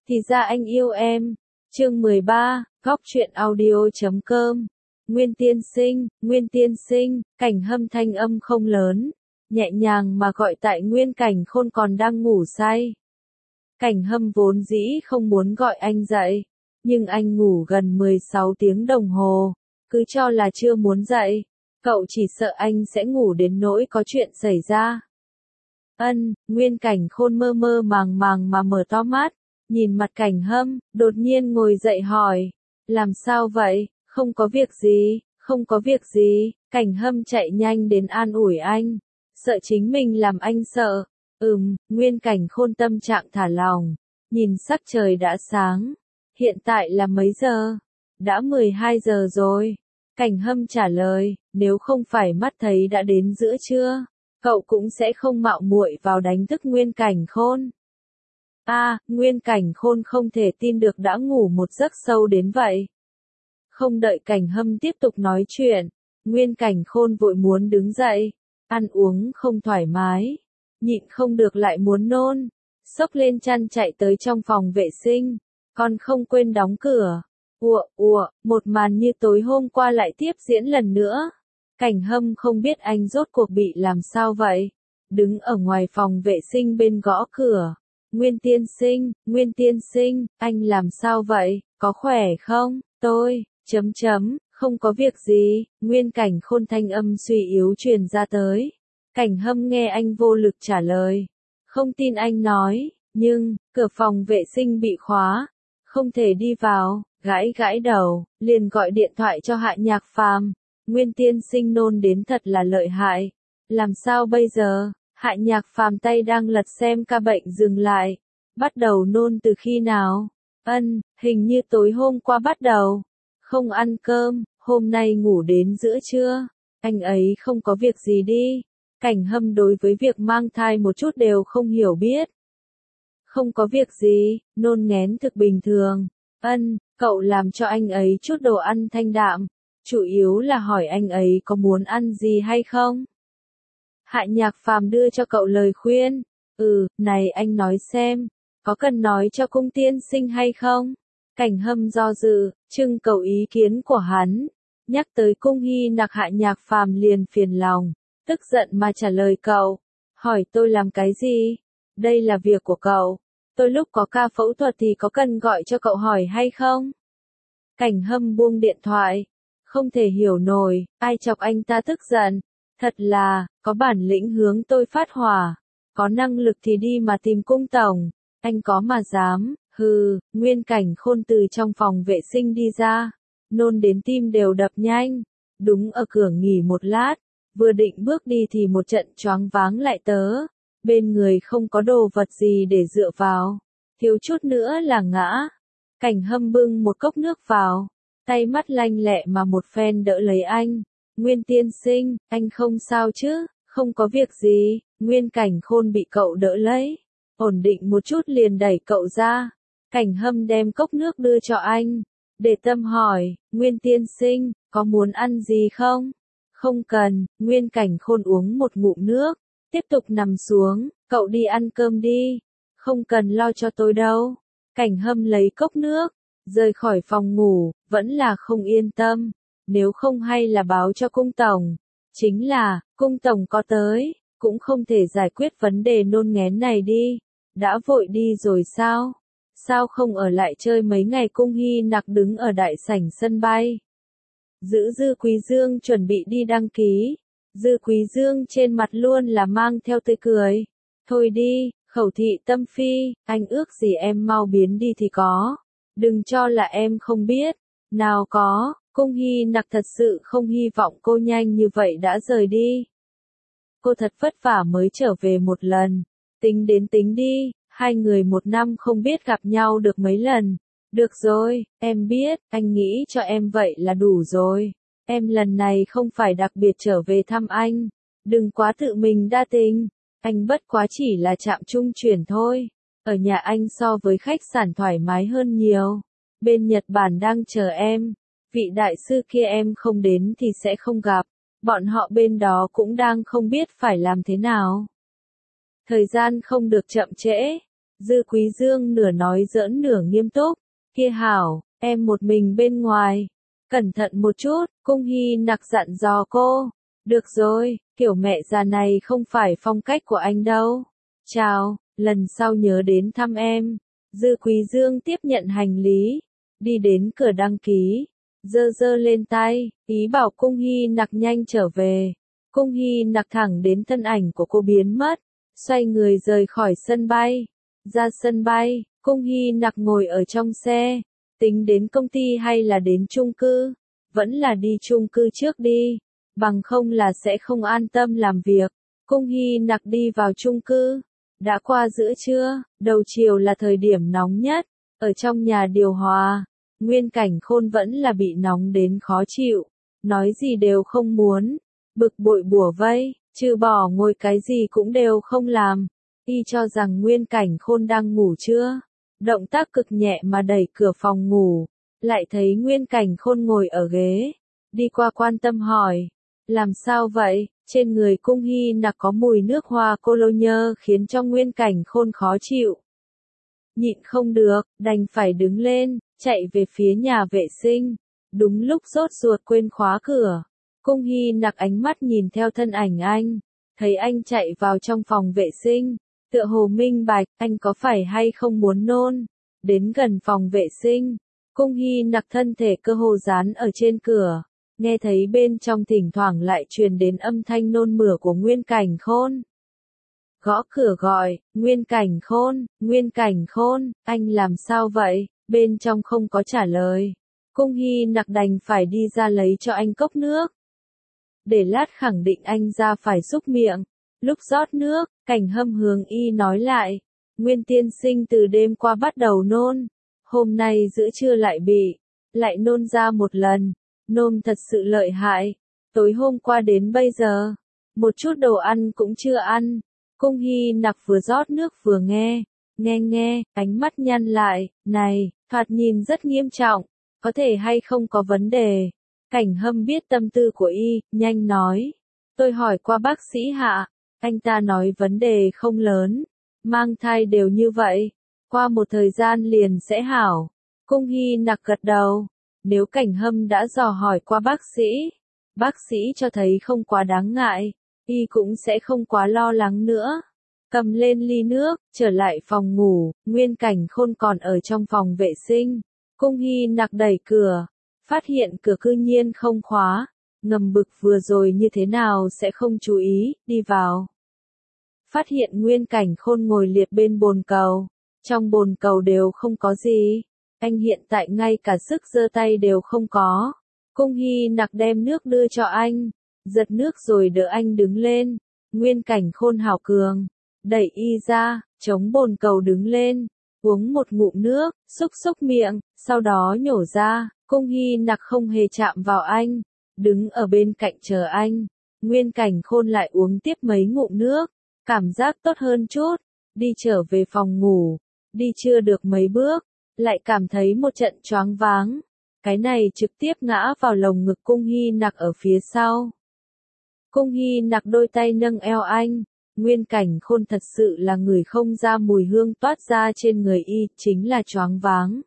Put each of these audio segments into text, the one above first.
Thì ra anh yêu em. Chương 13, Góc truyện audio.com. Nguyên tiên sinh, Cảnh Hâm thanh âm không lớn, nhẹ nhàng mà gọi tại Nguyên Cảnh Khôn còn đang ngủ say. Cảnh Hâm vốn dĩ không muốn gọi anh dậy, nhưng anh ngủ gần 16 tiếng đồng hồ, cứ cho là chưa muốn dậy, cậu chỉ sợ anh sẽ ngủ đến nỗi có chuyện xảy ra. Nguyên Cảnh Khôn mơ mơ màng màng mà mở to mắt, nhìn mặt Cảnh Hâm, đột nhiên ngồi dậy hỏi, làm sao vậy, không có việc gì, không có việc gì. Cảnh Hâm chạy nhanh đến an ủi anh, sợ chính mình làm anh sợ. Nguyên Cảnh Khôn tâm trạng thả lỏng, nhìn sắc trời đã sáng, hiện tại là mấy giờ? Đã 12 giờ rồi. Cảnh Hâm trả lời, nếu không phải mắt thấy đã đến giữa trưa, cậu cũng sẽ không mạo muội vào đánh thức Nguyên Cảnh Khôn. Nguyên Cảnh Khôn không thể tin được đã ngủ một giấc sâu đến vậy. Không đợi Cảnh Hâm tiếp tục nói chuyện, Nguyên Cảnh Khôn vội muốn đứng dậy, ăn uống không thoải mái, nhịn không được lại muốn nôn, xốc lên chăn chạy tới trong phòng vệ sinh, còn không quên đóng cửa. Một màn như tối hôm qua lại tiếp diễn lần nữa. Cảnh Hâm không biết anh rốt cuộc bị làm sao vậy, đứng ở ngoài phòng vệ sinh bên gõ cửa. Nguyên tiên sinh, anh làm sao vậy, có khỏe không? Tôi, không có việc gì. Nguyên Cảnh Khôn thanh âm suy yếu truyền ra tới. Cảnh Hâm nghe anh vô lực trả lời, không tin anh nói, nhưng, cửa phòng vệ sinh bị khóa, không thể đi vào, gãi đầu, liền gọi điện thoại cho Hạ Nhạc Phàm. Nguyên tiên sinh nôn đến thật là lợi hại, làm sao bây giờ? Hạ Nhạc Phàm tay đang lật xem ca bệnh dừng lại, bắt đầu nôn từ khi nào? Hình như tối hôm qua bắt đầu, không ăn cơm, hôm nay ngủ đến giữa trưa, anh ấy không có việc gì đi. Cảnh Hâm đối với việc mang thai một chút đều không hiểu biết. Không có việc gì, nôn nghén thực bình thường. Cậu làm cho anh ấy chút đồ ăn thanh đạm, chủ yếu là hỏi anh ấy có muốn ăn gì hay không. Hạ Nhạc Phàm đưa cho cậu lời khuyên, này anh nói xem, có cần nói cho cung tiên sinh hay không? Cảnh Hâm do dự, trưng cầu ý kiến của hắn, nhắc tới cung hy nặc Hạ Nhạc Phàm liền phiền lòng, tức giận mà trả lời cậu, hỏi tôi làm cái gì? Đây là việc của cậu, tôi lúc có ca phẫu thuật thì có cần gọi cho cậu hỏi hay không? Cảnh Hâm buông điện thoại, không thể hiểu nổi, ai chọc anh ta tức giận, thật là, có bản lĩnh hướng tôi phát hỏa, có năng lực thì đi mà tìm cung tổng, anh có mà dám, Nguyên Cảnh Khôn từ trong phòng vệ sinh đi ra, nôn đến tim đều đập nhanh, đúng ở cửa nghỉ một lát, vừa định bước đi thì một trận choáng váng lại tớ, bên người không có đồ vật gì để dựa vào, thiếu chút nữa là ngã. Cảnh Hâm bưng một cốc nước vào, tay mắt lanh lẹ mà một phen đỡ lấy anh. Nguyên tiên sinh, anh không sao chứ? Không có việc gì. Nguyên Cảnh Khôn bị cậu đỡ lấy, ổn định một chút liền đẩy cậu ra. Cảnh Hâm đem cốc nước đưa cho anh, để tâm hỏi, Nguyên tiên sinh, có muốn ăn gì không? Không cần. Nguyên Cảnh Khôn uống một ngụm nước, tiếp tục nằm xuống, cậu đi ăn cơm đi, không cần lo cho tôi đâu. Cảnh Hâm lấy cốc nước, rời khỏi phòng ngủ, vẫn là không yên tâm, nếu không hay là báo cho cung tổng, chính là, cung tổng có tới, cũng không thể giải quyết vấn đề nôn nghén này đi, đã vội đi rồi sao? Sao không ở lại chơi mấy ngày? Cung hy nặc đứng ở đại sảnh sân bay. Dư Quý Dương chuẩn bị đi đăng ký, Dư Quý Dương trên mặt luôn là mang theo tươi cười, thôi đi. Khẩu thị tâm phi, anh ước gì em mau biến đi thì có. Đừng cho là em không biết. Nào có, cung hy nặc thật sự không hy vọng cô nhanh như vậy đã rời đi. Cô thật vất vả mới trở về một lần. Tính đi, hai người một năm không biết gặp nhau được mấy lần. Được rồi, em biết, anh nghĩ cho em vậy là đủ rồi. Em lần này không phải đặc biệt trở về thăm anh. Đừng quá tự mình đa tình. Anh bất quá chỉ là trạm trung chuyển thôi. Ở nhà anh so với khách sạn thoải mái hơn nhiều. Bên Nhật Bản đang chờ em. Vị đại sư kia em không đến thì sẽ không gặp. Bọn họ bên đó cũng đang không biết phải làm thế nào. Thời gian không được chậm trễ. Dư Quý Dương nửa nói giỡn nửa nghiêm túc, kia hảo, em một mình bên ngoài. Cẩn thận một chút, Cung Hy Nặc dặn dò cô. Được rồi, kiểu mẹ già này không phải phong cách của anh đâu. Chào, lần sau nhớ đến thăm em. Dư Quý Dương tiếp nhận hành lý, đi đến cửa đăng ký, giơ giơ lên tay, ý bảo Cung Hy Nặc nhanh trở về. Cung Hy Nặc thẳng đến thân ảnh của cô biến mất, xoay người rời khỏi sân bay. Ra sân bay, Cung Hy Nặc ngồi ở trong xe, tính đến công ty hay là đến chung cư? Vẫn là đi chung cư trước đi, bằng không là sẽ không an tâm làm việc. Cung Hy Nặc đi vào chung cư, đã qua giữa trưa, đầu chiều là thời điểm nóng nhất, ở trong nhà điều hòa, Nguyên Cảnh Khôn vẫn là bị nóng đến khó chịu, nói gì đều không muốn, bực bội bủa vây, trừ bỏ ngồi cái gì cũng đều không làm. Y cho rằng Nguyên Cảnh Khôn đang ngủ chưa? Động tác cực nhẹ mà đẩy cửa phòng ngủ, lại thấy Nguyên Cảnh Khôn ngồi ở ghế, đi qua quan tâm hỏi, làm sao vậy? Trên người Cung Hy Nặc có mùi nước hoa cologne khiến cho Nguyên Cảnh Khôn khó chịu. Nhịn không được, đành phải đứng lên, chạy về phía nhà vệ sinh. Đúng lúc sốt ruột quên khóa cửa, Cung Hy Nặc ánh mắt nhìn theo thân ảnh anh, thấy anh chạy vào trong phòng vệ sinh, tựa hồ minh bạch, anh có phải hay không muốn nôn. Đến gần phòng vệ sinh, Cung Hy Nặc thân thể cơ hồ dán ở trên cửa, nghe thấy bên trong thỉnh thoảng lại truyền đến âm thanh nôn mửa của Nguyên Cảnh Khôn. Gõ cửa gọi, Nguyên Cảnh Khôn, Nguyên Cảnh Khôn, anh làm sao vậy? Bên trong không có trả lời. Cung Hy Nặc đành phải đi ra lấy cho anh cốc nước. Để lát khẳng định anh ra phải xúc miệng. Lúc rót nước, Cảnh Hâm hướng y nói lại. Nguyên tiên sinh từ đêm qua bắt đầu nôn. Hôm nay giữa trưa lại nôn ra một lần. Nôn thật sự lợi hại. Tối hôm qua đến bây giờ, một chút đồ ăn cũng chưa ăn. Cung Hy Nặc vừa rót nước vừa nghe, ánh mắt nhăn lại, này, thoạt nhìn rất nghiêm trọng, có thể hay không có vấn đề. Cảnh Hâm biết tâm tư của y, nhanh nói. Tôi hỏi qua bác sĩ Hạ, anh ta nói vấn đề không lớn, mang thai đều như vậy, qua một thời gian liền sẽ hảo. Cung Hy Nặc gật đầu, nếu Cảnh Hâm đã dò hỏi qua bác sĩ cho thấy không quá đáng ngại, y cũng sẽ không quá lo lắng nữa. Cầm lên ly nước, trở lại phòng ngủ, Nguyên Cảnh Khôn còn ở trong phòng vệ sinh. Cung Hy Nặc đẩy cửa, phát hiện cửa cư nhiên không khóa, ngầm bực vừa rồi như thế nào sẽ không chú ý, đi vào. Phát hiện Nguyên Cảnh Khôn ngồi liệt bên bồn cầu, trong bồn cầu đều không có gì, anh hiện tại ngay cả sức giơ tay đều không có. Cung Hy Nặc đem nước đưa cho anh, giật nước rồi đỡ anh đứng lên. Nguyên Cảnh Khôn hảo cường, đẩy y ra, chống bồn cầu đứng lên, uống một ngụm nước, xúc miệng, sau đó nhổ ra. Cung Hy Nặc không hề chạm vào anh, đứng ở bên cạnh chờ anh. Nguyên Cảnh Khôn lại uống tiếp mấy ngụm nước, cảm giác tốt hơn chút, đi trở về phòng ngủ, đi chưa được mấy bước, lại cảm thấy một trận choáng váng. Cái này trực tiếp ngã vào lồng ngực Cung Hy Nặc ở phía sau. Cung Hy Nặc đôi tay nâng eo anh, Nguyên Cảnh Khôn thật sự là người không ra mùi hương toát ra trên người y, chính là choáng váng.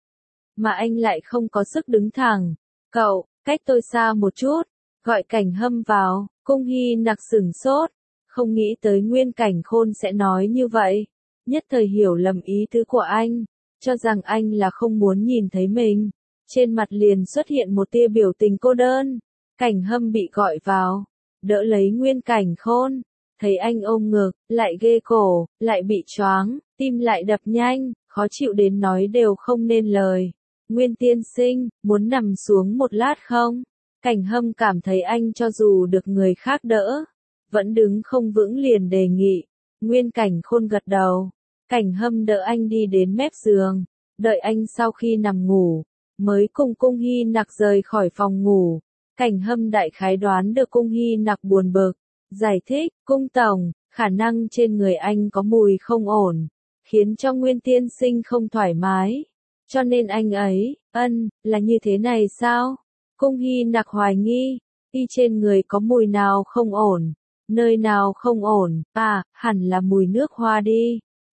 Mà anh lại không có sức đứng thẳng. Cậu, cách tôi xa một chút, gọi Cảnh Hâm vào. Cung Hy Nặc sửng sốt, không nghĩ tới Nguyên Cảnh Khôn sẽ nói như vậy. Nhất thời hiểu lầm ý tứ của anh, cho rằng anh là không muốn nhìn thấy mình. Trên mặt liền xuất hiện một tia biểu tình cô đơn. Cảnh Hâm bị gọi vào, đỡ lấy Nguyên Cảnh Khôn, thấy anh ôm ngực, lại ghê cổ, lại bị choáng, tim lại đập nhanh, khó chịu đến nói đều không nên lời. Nguyên tiên sinh, muốn nằm xuống một lát không? Cảnh Hâm cảm thấy anh cho dù được người khác đỡ, vẫn đứng không vững liền đề nghị. Nguyên Cảnh Khôn gật đầu. Cảnh Hâm đỡ anh đi đến mép giường, đợi anh sau khi nằm ngủ, mới cùng Cung Hy Nặc rời khỏi phòng ngủ. Cảnh Hâm đại khái đoán được Cung Hy Nặc buồn bực, giải thích, Cung tổng, khả năng trên người anh có mùi không ổn, khiến cho Nguyên tiên sinh không thoải mái. Cho nên anh ấy, là như thế này sao? Cung Hy Nặc hoài nghi, y trên người có mùi nào không ổn, nơi nào không ổn, hẳn là mùi nước hoa đi.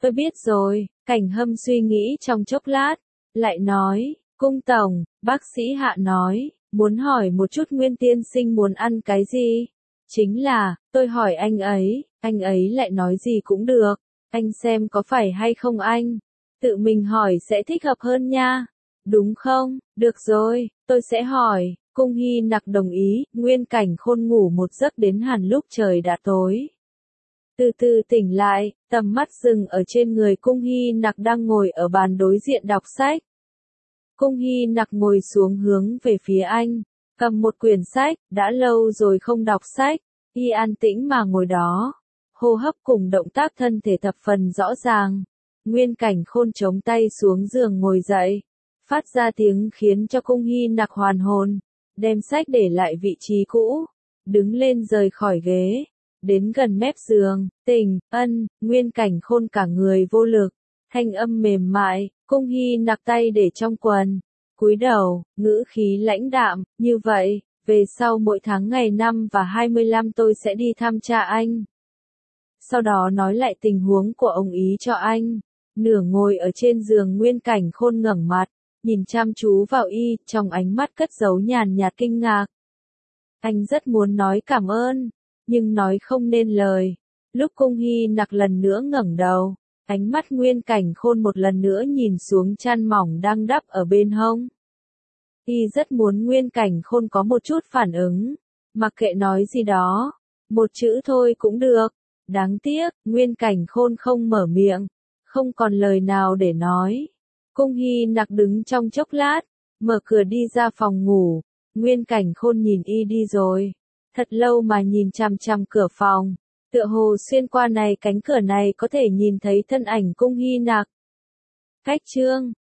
Tôi biết rồi, Cảnh Hâm suy nghĩ trong chốc lát, lại nói, cung tổng, bác sĩ Hạ nói, muốn hỏi một chút Nguyên tiên sinh muốn ăn cái gì? Chính là, tôi hỏi anh ấy lại nói gì cũng được, anh xem có phải hay không anh? Tự mình hỏi sẽ thích hợp hơn nha. Đúng không? Được rồi, tôi sẽ hỏi. Cung Hy Nặc đồng ý, Nguyên Cảnh Khôn ngủ một giấc đến hẳn lúc trời đã tối. Từ từ tỉnh lại, tầm mắt dừng ở trên người Cung Hy Nặc đang ngồi ở bàn đối diện đọc sách. Cung Hy Nặc ngồi xuống hướng về phía anh, cầm một quyển sách, đã lâu rồi không đọc sách, y an tĩnh mà ngồi đó. Hô hấp cùng động tác thân thể thập phần rõ ràng. Nguyên Cảnh Khôn chống tay xuống giường ngồi dậy, phát ra tiếng khiến cho Cung Hy Nặc hoàn hồn, đem sách để lại vị trí cũ, đứng lên rời khỏi ghế, đến gần mép giường, Nguyên Cảnh Khôn cả người vô lực, thanh âm mềm mại, Cung Hy Nặc tay để trong quần, cúi đầu, ngữ khí lãnh đạm, như vậy, về sau mỗi tháng ngày 5 và 25 tôi sẽ đi thăm cha anh. Sau đó nói lại tình huống của ông ý cho anh. Nửa ngồi ở trên giường Nguyên Cảnh Khôn ngẩng mặt, nhìn chăm chú vào y, trong ánh mắt cất giấu nhàn nhạt kinh ngạc. Anh rất muốn nói cảm ơn, nhưng nói không nên lời. Lúc Cung Hy Nặc lần nữa ngẩng đầu, ánh mắt Nguyên Cảnh Khôn một lần nữa nhìn xuống chăn mỏng đang đắp ở bên hông. Y rất muốn Nguyên Cảnh Khôn có một chút phản ứng, mặc kệ nói gì đó, một chữ thôi cũng được. Đáng tiếc, Nguyên Cảnh Khôn không mở miệng, không còn lời nào để nói. Cung Hy Nặc đứng trong chốc lát, mở cửa đi ra phòng ngủ. Nguyên Cảnh Khôn nhìn y đi rồi, thật lâu mà nhìn chằm chằm cửa phòng, tựa hồ xuyên qua này cánh cửa này có thể nhìn thấy thân ảnh Cung Hy Nặc. Cách chương